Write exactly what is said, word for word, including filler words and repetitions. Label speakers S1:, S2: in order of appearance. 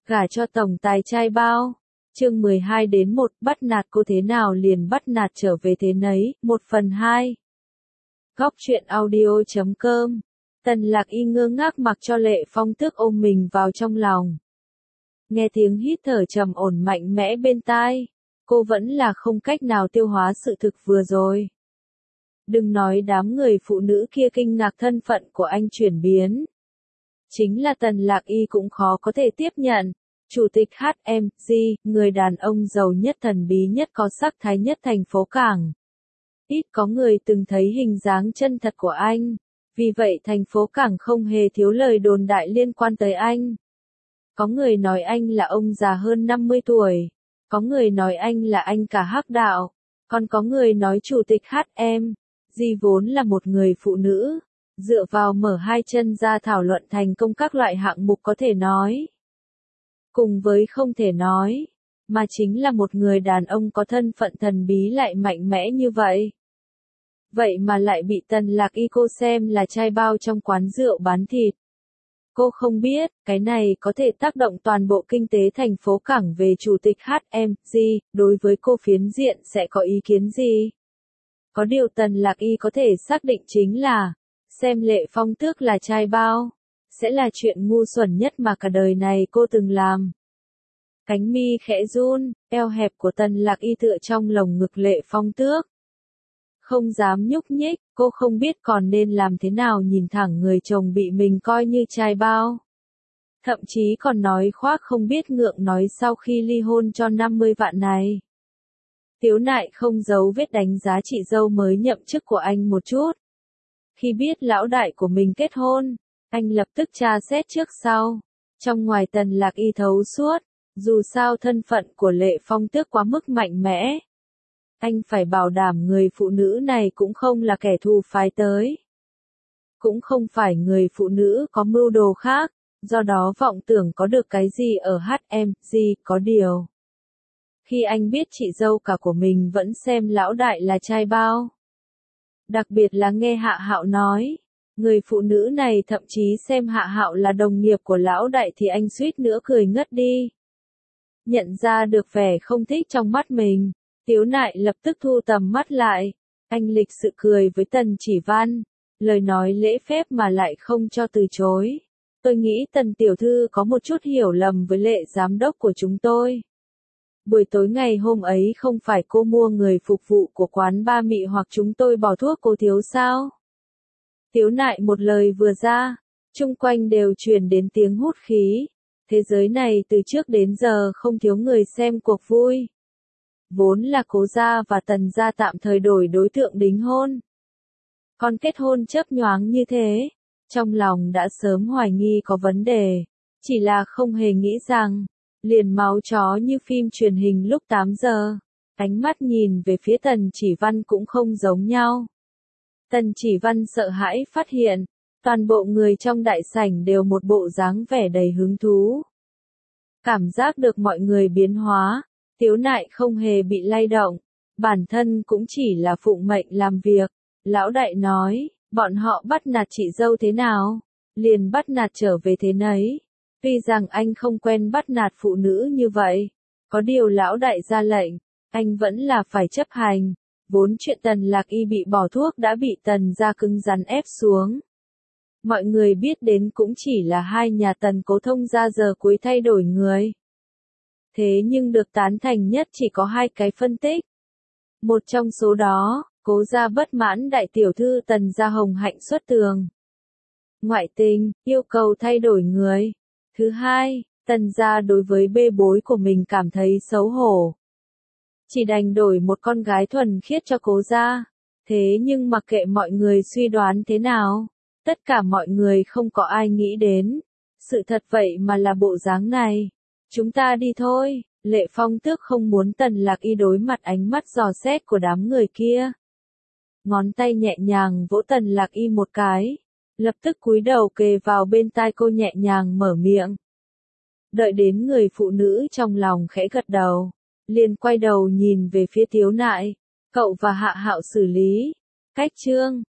S1: Gả cho tổng tài trai bao. Chương mười hai đến một, bắt nạt cô thế nào liền bắt nạt trở về thế nấy, một phần hai. Góc truyện audio chấm com. Tần Lạc Y ngơ ngác mặc cho Lệ Phong Tước ôm mình vào trong lòng. Nghe tiếng hít thở trầm ổn mạnh mẽ bên tai, cô vẫn là không cách nào tiêu hóa sự thực vừa rồi. Đừng nói đám người phụ nữ kia kinh ngạc thân phận của anh chuyển biến. Chính là Tần Lạc Y cũng khó có thể tiếp nhận. Chủ tịch hát em giê, người đàn ông giàu nhất thần bí nhất có sắc thái nhất thành phố Cảng. Ít có người từng thấy hình dáng chân thật của anh, vì vậy thành phố Cảng không hề thiếu lời đồn đại liên quan tới anh. Có người nói anh là ông già hơn năm mươi tuổi, có người nói anh là anh cả hắc đạo, còn có người nói chủ tịch hát em giê vốn là một người phụ nữ, dựa vào mở hai chân ra thảo luận thành công các loại hạng mục có thể nói. Cùng với không thể nói, mà chính là một người đàn ông có thân phận thần bí lại mạnh mẽ như vậy. Vậy mà lại bị Tần Lạc Y cô xem là trai bao trong quán rượu bán thịt. Cô không biết, cái này có thể tác động toàn bộ kinh tế thành phố Cảng về chủ tịch hát em giê, đối với cô phiến diện sẽ có ý kiến gì? Có điều Tần Lạc Y có thể xác định chính là, xem Lệ Phong Tước là trai bao, sẽ là chuyện ngu xuẩn nhất mà cả đời này cô từng làm. Cánh mi khẽ run, eo hẹp của Tần Lạc Y tựa trong lồng ngực Lệ Phong Tước. Không dám nhúc nhích, cô không biết còn nên làm thế nào nhìn thẳng người chồng bị mình coi như trai bao. Thậm chí còn nói khoác không biết ngượng nói sau khi ly hôn cho năm mươi vạn này. Tiếu Nại không giấu vết đánh giá chị dâu mới nhậm chức của anh một chút. Khi biết lão đại của mình kết hôn, anh lập tức tra xét trước sau. Trong ngoài Tần Lạc Y thấu suốt, dù sao thân phận của Lệ Phong Tước quá mức mạnh mẽ. Anh phải bảo đảm người phụ nữ này cũng không là kẻ thù phái tới. Cũng không phải người phụ nữ có mưu đồ khác, do đó vọng tưởng có được cái gì ở hát em giê, có điều. Khi anh biết chị dâu cả của mình vẫn xem lão đại là trai bao. Đặc biệt là nghe Hạ Hạo nói, người phụ nữ này thậm chí xem Hạ Hạo là đồng nghiệp của lão đại thì anh suýt nữa cười ngất đi. Nhận ra được vẻ không thích trong mắt mình, Tiếu Nại lập tức thu tầm mắt lại. Anh lịch sự cười với Tần Chỉ Văn, lời nói lễ phép mà lại không cho từ chối. Tôi nghĩ Tần tiểu thư có một chút hiểu lầm với Lệ giám đốc của chúng tôi. Buổi tối ngày hôm ấy không phải cô mua người phục vụ của quán ba mị hoặc chúng tôi bỏ thuốc cô thiếu sao? Tiếu Nại một lời vừa ra, chung quanh đều truyền đến tiếng hút khí. Thế giới này từ trước đến giờ không thiếu người xem cuộc vui. Vốn là Cố gia và Tần gia tạm thời đổi đối tượng đính hôn. Còn kết hôn chớp nhoáng như thế, trong lòng đã sớm hoài nghi có vấn đề, chỉ là không hề nghĩ rằng, liền máu chó như phim truyền hình lúc tám giờ, ánh mắt nhìn về phía Tần Chỉ Văn cũng không giống nhau. Tần Chỉ Văn sợ hãi phát hiện, toàn bộ người trong đại sảnh đều một bộ dáng vẻ đầy hứng thú. Cảm giác được mọi người biến hóa, Tiếu Nại không hề bị lay động, bản thân cũng chỉ là phụng mệnh làm việc. Lão đại nói, bọn họ bắt nạt chị dâu thế nào, liền bắt nạt trở về thế nấy. Tuy rằng anh không quen bắt nạt phụ nữ như vậy, có điều lão đại ra lệnh, anh vẫn là phải chấp hành. Vốn chuyện Tần Lạc Y bị bỏ thuốc đã bị Tần gia cứng rắn ép xuống. Mọi người biết đến cũng chỉ là hai nhà Tần Cố Thông gia giờ cuối thay đổi người. Thế nhưng được tán thành nhất chỉ có hai cái phân tích. Một trong số đó, Cố gia bất mãn đại tiểu thư Tần gia hồng hạnh xuất tường. Ngoại tình, yêu cầu thay đổi người. Thứ hai, Tần gia đối với bê bối của mình cảm thấy xấu hổ. Chỉ đành đổi một con gái thuần khiết cho Cố gia. Thế nhưng mặc kệ mọi người suy đoán thế nào, tất cả mọi người không có ai nghĩ đến. Sự thật vậy mà là bộ dáng này. Chúng ta đi thôi. Lệ Phong Tước không muốn Tần Lạc Y đối mặt ánh mắt dò xét của đám người kia. Ngón tay nhẹ nhàng vỗ Tần Lạc Y một cái, lập tức cúi đầu kề vào bên tai cô nhẹ nhàng mở miệng. Đợi đến người phụ nữ trong lòng khẽ gật đầu, liền quay đầu nhìn về phía Tiếu Nại, cậu và Hạ Hạo xử lý. Cách chương